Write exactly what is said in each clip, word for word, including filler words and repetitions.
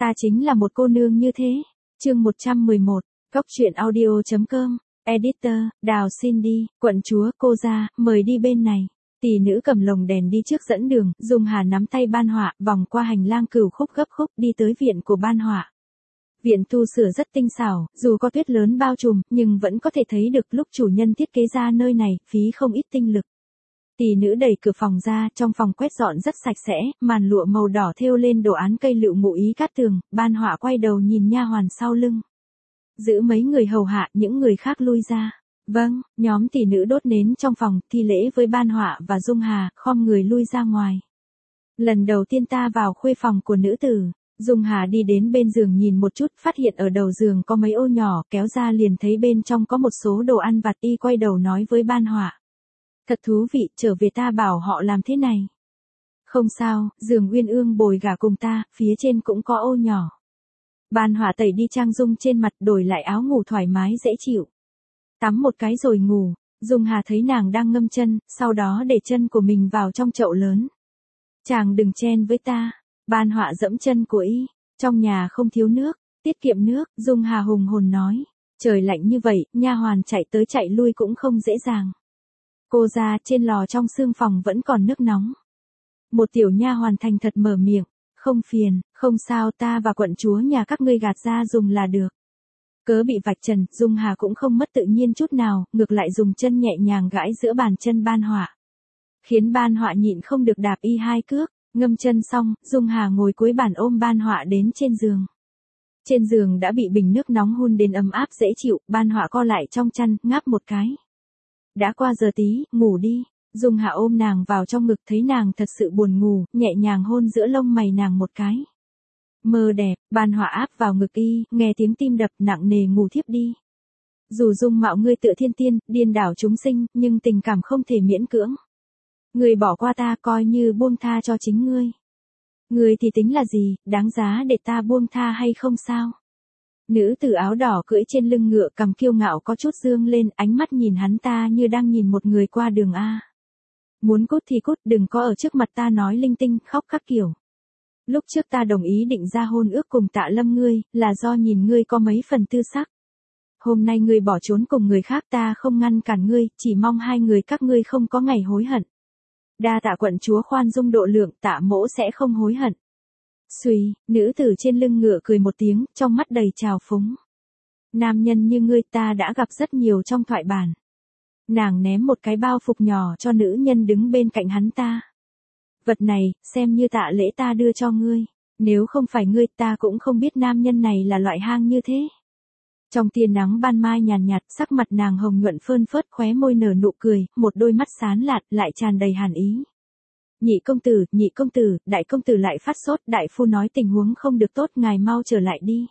Ta chính là một cô nương như thế. Chương một trăm mười một, Góc truyện audio.com, Editor, Đào xin đi, quận chúa, cô ra, mời đi bên này. Tỷ nữ cầm lồng đèn đi trước dẫn đường, Dung Hà nắm tay Ban Họa, vòng qua hành lang cửu khúc gấp khúc đi tới viện của Ban Họa. Viện tu sửa rất tinh xảo, dù có tuyết lớn bao trùm, nhưng vẫn có thể thấy được lúc chủ nhân thiết kế ra nơi này, phí không ít tinh lực. Tỷ nữ đẩy cửa phòng ra, trong phòng quét dọn rất sạch sẽ, màn lụa màu đỏ thêu lên đồ án cây lựu ngụ ý cát tường, Ban Họa quay đầu nhìn nha hoàn sau lưng. Giữ mấy người hầu hạ, những người khác lui ra. Vâng, nhóm tỷ nữ đốt nến trong phòng, thi lễ với Ban Họa và Dung Hà, khom người lui ra ngoài. Lần đầu tiên ta vào khuê phòng của nữ tử, Dung Hà đi đến bên giường nhìn một chút, phát hiện ở đầu giường có mấy ô nhỏ, kéo ra liền thấy bên trong có một số đồ ăn vặt, y quay đầu nói với Ban Họa. Thật thú vị, trở về ta bảo họ làm thế này. Không sao, giường Uyên Ương bồi gả cùng ta, phía trên cũng có ô nhỏ. Ban Họa tẩy đi trang dung trên mặt, đổi lại áo ngủ thoải mái dễ chịu. Tắm một cái rồi ngủ, Dung Hà thấy nàng đang ngâm chân, sau đó để chân của mình vào trong chậu lớn. Chàng đừng chen với ta. Ban Họa dẫm chân của y, trong nhà không thiếu nước, tiết kiệm nước, Dung Hà hùng hồn nói. Trời lạnh như vậy, nha hoàn chạy tới chạy lui cũng không dễ dàng. Cô ra, trên lò trong xương phòng vẫn còn nước nóng. Một tiểu nha hoàn thành thật mở miệng, không phiền, không sao, ta và quận chúa nhà các ngươi gạt ra dùng là được. Cớ bị vạch trần, Dung Hà cũng không mất tự nhiên chút nào, ngược lại dùng chân nhẹ nhàng gãi giữa bàn chân Ban Họa. Khiến Ban Họa nhịn không được đạp y hai cước, ngâm chân xong, Dung Hà ngồi cuối bàn ôm Ban Họa đến trên giường. Trên giường đã bị bình nước nóng hun đến ấm áp dễ chịu, Ban Họa co lại trong chăn, ngáp một cái. Đã qua giờ tí, ngủ đi. Dung Hà ôm nàng vào trong ngực, thấy nàng thật sự buồn ngủ, nhẹ nhàng hôn giữa lông mày nàng một cái. Mơ đẹp, Ban Họa áp vào ngực y, nghe tiếng tim đập nặng nề ngủ thiếp đi. Dù dung mạo ngươi tựa thiên tiên, điên đảo chúng sinh, nhưng tình cảm không thể miễn cưỡng. Ngươi bỏ qua ta coi như buông tha cho chính ngươi. Ngươi thì tính là gì, đáng giá để ta buông tha hay không sao? Nữ tử áo đỏ cưỡi trên lưng ngựa cầm kiêu ngạo có chút dương lên, ánh mắt nhìn hắn ta như đang nhìn một người qua đường A. Muốn cút thì cút, đừng có ở trước mặt ta nói linh tinh, khóc các kiểu. Lúc trước ta đồng ý định ra hôn ước cùng Tạ Lâm ngươi, là do nhìn ngươi có mấy phần tư sắc. Hôm nay ngươi bỏ trốn cùng người khác, ta không ngăn cản ngươi, chỉ mong hai người các ngươi không có ngày hối hận. Đa tạ quận chúa khoan dung độ lượng, Tạ mỗ sẽ không hối hận. Xuy, nữ tử trên lưng ngựa cười một tiếng, trong mắt đầy trào phúng. Nam nhân như ngươi ta đã gặp rất nhiều trong thoại bản. Nàng ném một cái bao phục nhỏ cho nữ nhân đứng bên cạnh hắn ta. Vật này, xem như tạ lễ ta đưa cho ngươi. Nếu không phải ngươi ta cũng không biết nam nhân này là loại hang như thế. Trong tia nắng ban mai nhàn nhạt, sắc mặt nàng hồng nhuận phơn phớt, khóe môi nở nụ cười, một đôi mắt sáng lạt lại tràn đầy hàn ý. Nhị công tử, nhị công tử, đại công tử lại phát sốt, đại phu nói tình huống không được tốt, ngài mau trở lại đi.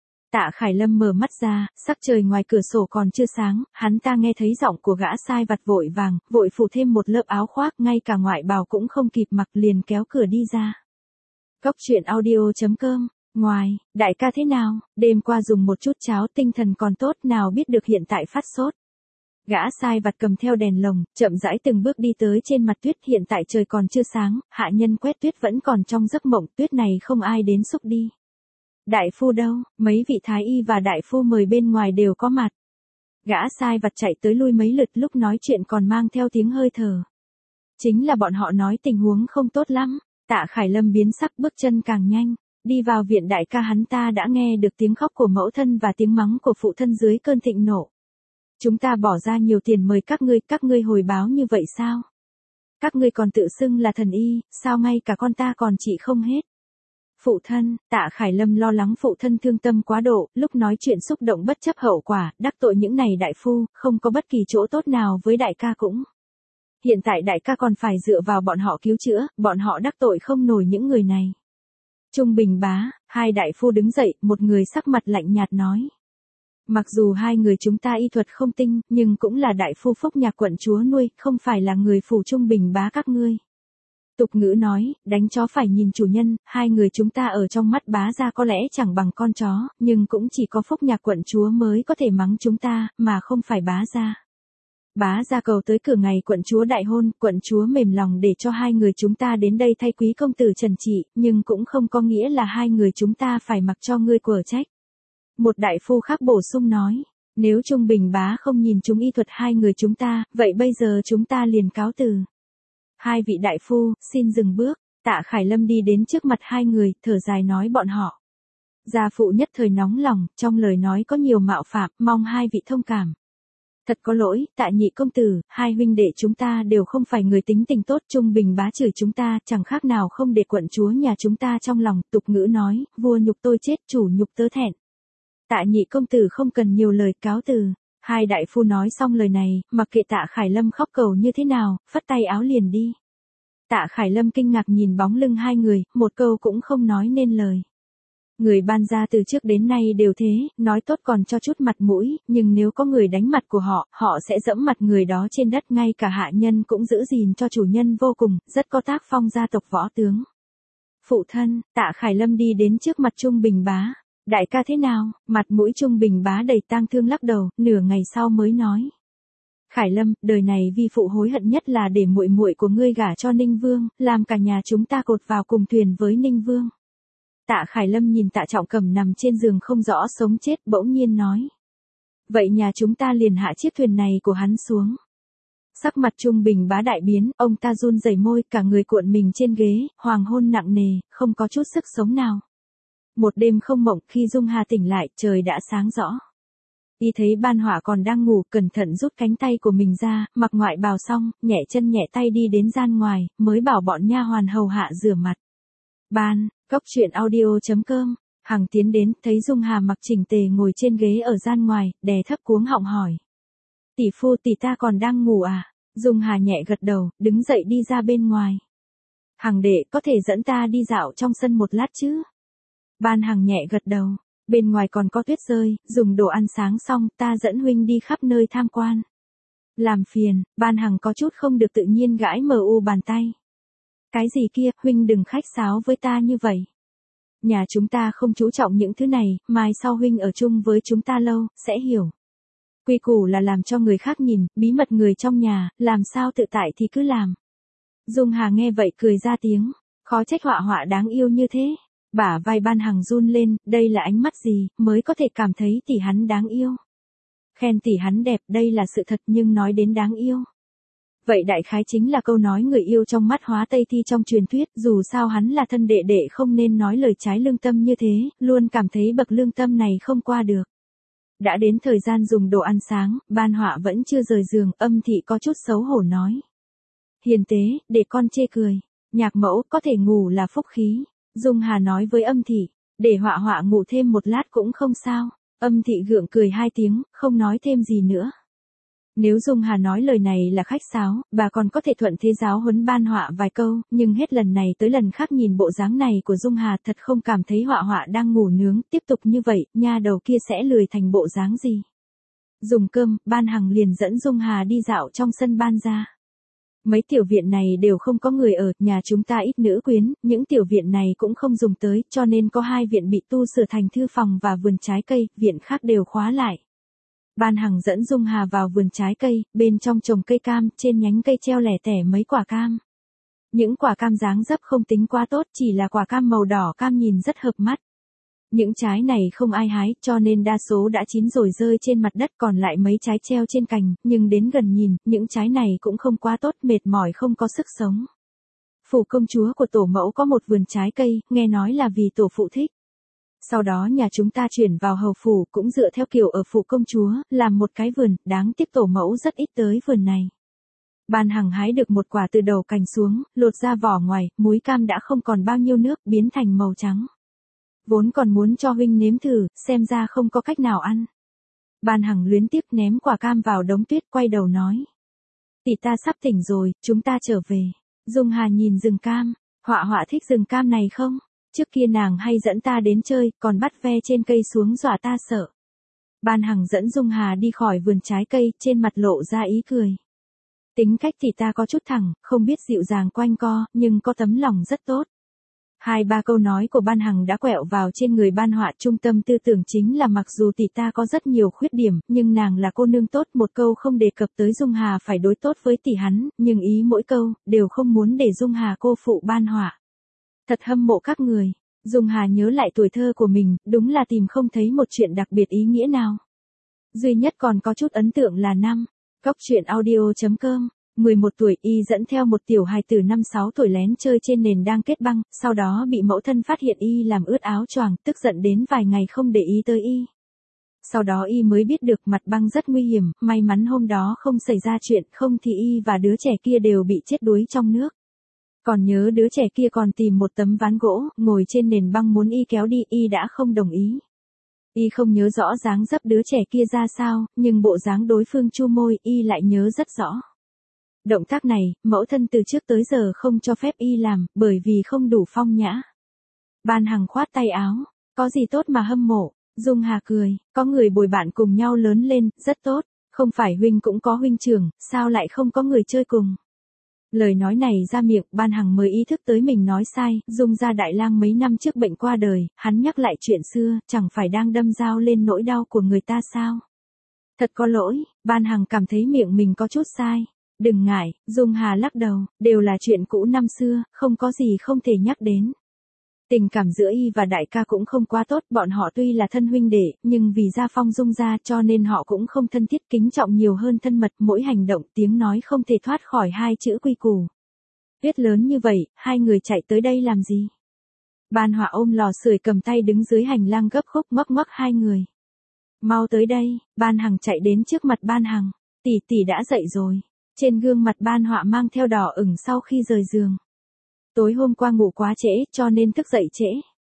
Tạ Khải Lâm mở mắt ra, sắc trời ngoài cửa sổ còn chưa sáng, hắn ta nghe thấy giọng của gã sai vặt vội vàng, vội phủ thêm một lớp áo khoác, ngay cả ngoại bào cũng không kịp mặc liền kéo cửa đi ra. Góc truyện audio.com, ngoài, đại ca thế nào, đêm qua dùng một chút cháo tinh thần còn tốt nào biết được hiện tại phát sốt. Gã sai vặt cầm theo đèn lồng, chậm rãi từng bước đi tới trên mặt tuyết, hiện tại trời còn chưa sáng, hạ nhân quét tuyết vẫn còn trong giấc mộng, tuyết này không ai đến xúc đi. Đại phu đâu, mấy vị thái y và đại phu mời bên ngoài đều có mặt. Gã sai vặt chạy tới lui mấy lượt, lúc nói chuyện còn mang theo tiếng hơi thở. Chính là bọn họ nói tình huống không tốt lắm. Tạ Khải Lâm biến sắc, bước chân càng nhanh, đi vào viện đại ca. Hắn ta đã nghe được tiếng khóc của mẫu thân và tiếng mắng của phụ thân dưới cơn thịnh nộ. Chúng ta bỏ ra nhiều tiền mời các ngươi, các ngươi hồi báo như vậy sao? Các ngươi còn tự xưng là thần y, sao ngay cả con ta còn trị không hết? Phụ thân, Tạ Khải Lâm lo lắng phụ thân thương tâm quá độ, lúc nói chuyện xúc động bất chấp hậu quả, đắc tội những này đại phu, không có bất kỳ chỗ tốt nào với đại ca cũng. Hiện tại đại ca còn phải dựa vào bọn họ cứu chữa, bọn họ đắc tội không nổi những người này. Trung Bình Bá, hai đại phu đứng dậy, một người sắc mặt lạnh nhạt nói. Mặc dù hai người chúng ta y thuật không tinh, nhưng cũng là đại phu Phúc Nhạc quận chúa nuôi, không phải là người phủ Trung Bình Bá các ngươi. Tục ngữ nói, đánh chó phải nhìn chủ nhân, hai người chúng ta ở trong mắt bá gia có lẽ chẳng bằng con chó, nhưng cũng chỉ có Phúc Nhạc quận chúa mới có thể mắng chúng ta, mà không phải bá gia. Bá ra cầu tới cửa ngày quận chúa đại hôn, quận chúa mềm lòng để cho hai người chúng ta đến đây thay quý công tử trần trị, nhưng cũng không có nghĩa là hai người chúng ta phải mặc cho ngươi quở trách. Một đại phu khác bổ sung nói, nếu Trung Bình bá không nhìn chúng y thuật hai người chúng ta, vậy bây giờ chúng ta liền cáo từ. Hai vị đại phu, xin dừng bước. Tạ Khải Lâm đi đến trước mặt hai người, thở dài nói bọn họ. Gia phụ nhất thời nóng lòng, trong lời nói có nhiều mạo phạm, mong hai vị thông cảm. Thật có lỗi, Tạ nhị công tử, hai huynh đệ chúng ta đều không phải người tính tình tốt, Trung Bình bá chửi chúng ta, chẳng khác nào không để quận chúa nhà chúng ta trong lòng, tục ngữ nói, vua nhục tôi chết, chủ nhục tớ thẹn. Tạ nhị công tử không cần nhiều lời, cáo từ. Hai đại phu nói xong lời này, mặc kệ Tạ Khải Lâm khóc cầu như thế nào, phất tay áo liền đi. Tạ Khải Lâm kinh ngạc nhìn bóng lưng hai người, một câu cũng không nói nên lời. Người ban gia từ trước đến nay đều thế, nói tốt còn cho chút mặt mũi, nhưng nếu có người đánh mặt của họ, họ sẽ dẫm mặt người đó trên đất, ngay cả hạ nhân cũng giữ gìn cho chủ nhân vô cùng, rất có tác phong gia tộc võ tướng. Phụ thân, Tạ Khải Lâm đi đến trước mặt Trung Bình bá. Đại ca thế nào? Mặt mũi Trung Bình bá đầy tang thương lắc đầu, nửa ngày sau mới nói. Khải Lâm, đời này vi phụ hối hận nhất là để muội muội của ngươi gả cho Ninh Vương, làm cả nhà chúng ta cột vào cùng thuyền với Ninh Vương. Tạ Khải Lâm nhìn Tạ Trọng Cẩm nằm trên giường không rõ sống chết, bỗng nhiên nói. Vậy nhà chúng ta liền hạ chiếc thuyền này của hắn xuống. Sắc mặt Trung Bình bá đại biến, ông ta run rẩy môi, cả người cuộn mình trên ghế, hoàng hôn nặng nề, không có chút sức sống nào. Một đêm không mộng, khi Dung Hà tỉnh lại, trời đã sáng rõ. Y thấy Ban Họa còn đang ngủ, cẩn thận rút cánh tay của mình ra, mặc ngoại bào xong, nhẹ chân nhẹ tay đi đến gian ngoài, mới bảo bọn nha hoàn hầu hạ rửa mặt. Ban, góc truyện audio chấm com, Hằng tiến đến, thấy Dung Hà mặc chỉnh tề ngồi trên ghế ở gian ngoài, đè thấp cuống họng hỏi. Tỷ phu tỷ ta còn đang ngủ à? Dung Hà nhẹ gật đầu, đứng dậy đi ra bên ngoài. Hằng đệ, có thể dẫn ta đi dạo trong sân một lát chứ? Ban Hằng nhẹ gật đầu. Bên ngoài còn có tuyết rơi, dùng đồ ăn sáng xong, ta dẫn huynh đi khắp nơi tham quan. Làm phiền, Ban Hằng có chút không được tự nhiên gãi mờ u bàn tay. Cái gì kia, huynh đừng khách sáo với ta như vậy. Nhà chúng ta không chú trọng những thứ này, mai sau huynh ở chung với chúng ta lâu, sẽ hiểu. Quy củ là làm cho người khác nhìn, bí mật người trong nhà, làm sao tự tại thì cứ làm. Dung Hà nghe vậy cười ra tiếng, khó trách Họa Họa đáng yêu như thế. Bả vai Ban Hằng run lên, đây là ánh mắt gì, mới có thể cảm thấy tỷ hắn đáng yêu. Khen tỷ hắn đẹp, đây là sự thật, nhưng nói đến đáng yêu. Vậy đại khái chính là câu nói người yêu trong mắt Hóa Tây Thi trong truyền thuyết, dù sao hắn là thân đệ đệ không nên nói lời trái lương tâm như thế, luôn cảm thấy bậc lương tâm này không qua được. Đã đến thời gian dùng đồ ăn sáng, Ban Họa vẫn chưa rời giường, Âm Thị có chút xấu hổ nói. Hiền tế, để con chê cười, nhạc mẫu có thể ngủ là phúc khí. Dung Hà nói với Âm Thị, để Họa Họa ngủ thêm một lát cũng không sao. Âm Thị gượng cười hai tiếng, không nói thêm gì nữa. Nếu Dung Hà nói lời này là khách sáo, bà còn có thể thuận thế giáo huấn Ban Họa vài câu, nhưng hết lần này tới lần khác nhìn bộ dáng này của Dung Hà thật không cảm thấy Họa Họa đang ngủ nướng, tiếp tục như vậy, nha đầu kia sẽ lười thành bộ dáng gì. Dùng cơm, Ban Hằng liền dẫn Dung Hà đi dạo trong sân Ban gia. Mấy tiểu viện này đều không có người ở, nhà chúng ta ít nữ quyến, những tiểu viện này cũng không dùng tới, cho nên có hai viện bị tu sửa thành thư phòng và vườn trái cây, viện khác đều khóa lại. Ban Hằng dẫn Dung Hà vào vườn trái cây, bên trong trồng cây cam, trên nhánh cây treo lẻ tẻ mấy quả cam. Những quả cam dáng dấp không tính quá tốt, chỉ là quả cam màu đỏ cam nhìn rất hợp mắt. Những trái này không ai hái, cho nên đa số đã chín rồi rơi trên mặt đất, còn lại mấy trái treo trên cành, nhưng đến gần nhìn, những trái này cũng không quá tốt, mệt mỏi không có sức sống. Phủ công chúa của tổ mẫu có một vườn trái cây, nghe nói là vì tổ phụ thích. Sau đó nhà chúng ta chuyển vào hầu phủ, cũng dựa theo kiểu ở phủ công chúa, làm một cái vườn, đáng tiếc tổ mẫu rất ít tới vườn này. Ban Hằng hái được một quả từ đầu cành xuống, lột ra vỏ ngoài, múi cam đã không còn bao nhiêu nước, biến thành màu trắng. Vốn còn muốn cho huynh nếm thử, xem ra không có cách nào ăn. Ban Hằng luyến tiếc ném quả cam vào đống tuyết, quay đầu nói. Tỷ ta sắp tỉnh rồi, chúng ta trở về. Dung Hà nhìn rừng cam, Họa Họa thích rừng cam này không? Trước kia nàng hay dẫn ta đến chơi, còn bắt ve trên cây xuống dọa ta sợ. Ban Hằng dẫn Dung Hà đi khỏi vườn trái cây, trên mặt lộ ra ý cười. Tính cách thì ta có chút thẳng, không biết dịu dàng quanh co, nhưng có tấm lòng rất tốt. Hai ba câu nói của Ban Hằng đã quẹo vào trên người Ban Họa, trung tâm tư tưởng chính là mặc dù tỷ ta có rất nhiều khuyết điểm, nhưng nàng là cô nương tốt, một câu không đề cập tới Dung Hà phải đối tốt với tỷ hắn, nhưng ý mỗi câu, đều không muốn để Dung Hà cô phụ Ban Họa. Thật hâm mộ các người. Dung Hà nhớ lại tuổi thơ của mình, đúng là tìm không thấy một chuyện đặc biệt ý nghĩa nào. Duy nhất còn có chút ấn tượng là năm. Góc truyện audio chấm com. mười một tuổi, y dẫn theo một tiểu hài tử năm sáu tuổi lén chơi trên nền đang kết băng, sau đó bị mẫu thân phát hiện y làm ướt áo choàng, tức giận đến vài ngày không để ý tới y. Sau đó y mới biết được mặt băng rất nguy hiểm, may mắn hôm đó không xảy ra chuyện, không thì y và đứa trẻ kia đều bị chết đuối trong nước. Còn nhớ đứa trẻ kia còn tìm một tấm ván gỗ, ngồi trên nền băng muốn y kéo đi, y đã không đồng ý. Y không nhớ rõ dáng dấp đứa trẻ kia ra sao, nhưng bộ dáng đối phương chu môi, y lại nhớ rất rõ. Động tác này, mẫu thân từ trước tới giờ không cho phép y làm, bởi vì không đủ phong nhã. Ban Hằng khoát tay áo, có gì tốt mà hâm mộ. Dung Hà cười, có người bồi bạn cùng nhau lớn lên, rất tốt, không phải huynh cũng có huynh trưởng, sao lại không có người chơi cùng. Lời nói này ra miệng, Ban Hằng mới ý thức tới mình nói sai, Dung gia đại lang mấy năm trước bệnh qua đời, hắn nhắc lại chuyện xưa, chẳng phải đang đâm dao lên nỗi đau của người ta sao. Thật có lỗi, Ban Hằng cảm thấy miệng mình có chút sai. Đừng ngại, Dung Hà lắc đầu, đều là chuyện cũ năm xưa, không có gì không thể nhắc đến. Tình cảm giữa y và đại ca cũng không quá tốt, bọn họ tuy là thân huynh đệ, nhưng vì gia phong Dung gia cho nên họ cũng không thân thiết, kính trọng nhiều hơn thân mật, mỗi hành động tiếng nói không thể thoát khỏi hai chữ quy củ. Tuyết lớn như vậy, hai người chạy tới đây làm gì? Ban Họa ôm lò sưởi cầm tay đứng dưới hành lang gấp khúc ngoắc ngoắc hai người. Mau tới đây, Ban Hằng chạy đến trước mặt Ban Hằng, tỷ tỷ đã dậy rồi. Trên gương mặt Ban Họa mang theo đỏ ửng sau khi rời giường. Tối hôm qua ngủ quá trễ, cho nên thức dậy trễ.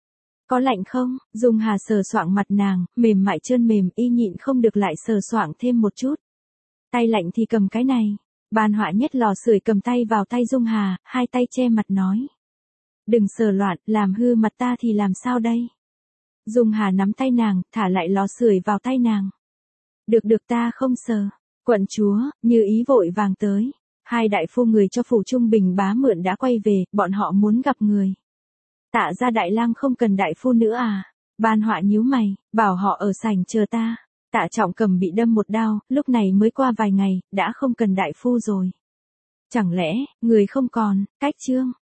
Có lạnh không? Dung Hà sờ soạng mặt nàng, mềm mại trơn mềm, y nhịn không được lại sờ soạng thêm một chút. Tay lạnh thì cầm cái này. Ban Họa nhét lò sưởi cầm tay vào tay Dung Hà, hai tay che mặt nói. Đừng sờ loạn, làm hư mặt ta thì làm sao đây? Dung Hà nắm tay nàng, thả lại lò sưởi vào tay nàng. Được được, ta không sờ. Quận chúa, Như Ý vội vàng tới. Hai đại phu người cho phủ Trung Bình bá mượn đã quay về, bọn họ muốn gặp người. Tạ gia đại lang không cần đại phu nữa à? Ban Họa nhíu mày, bảo họ ở sảnh chờ ta. Tạ Trọng Cầm bị đâm một đao, lúc này mới qua vài ngày, đã không cần đại phu rồi. Chẳng lẽ, người không còn, cách chương.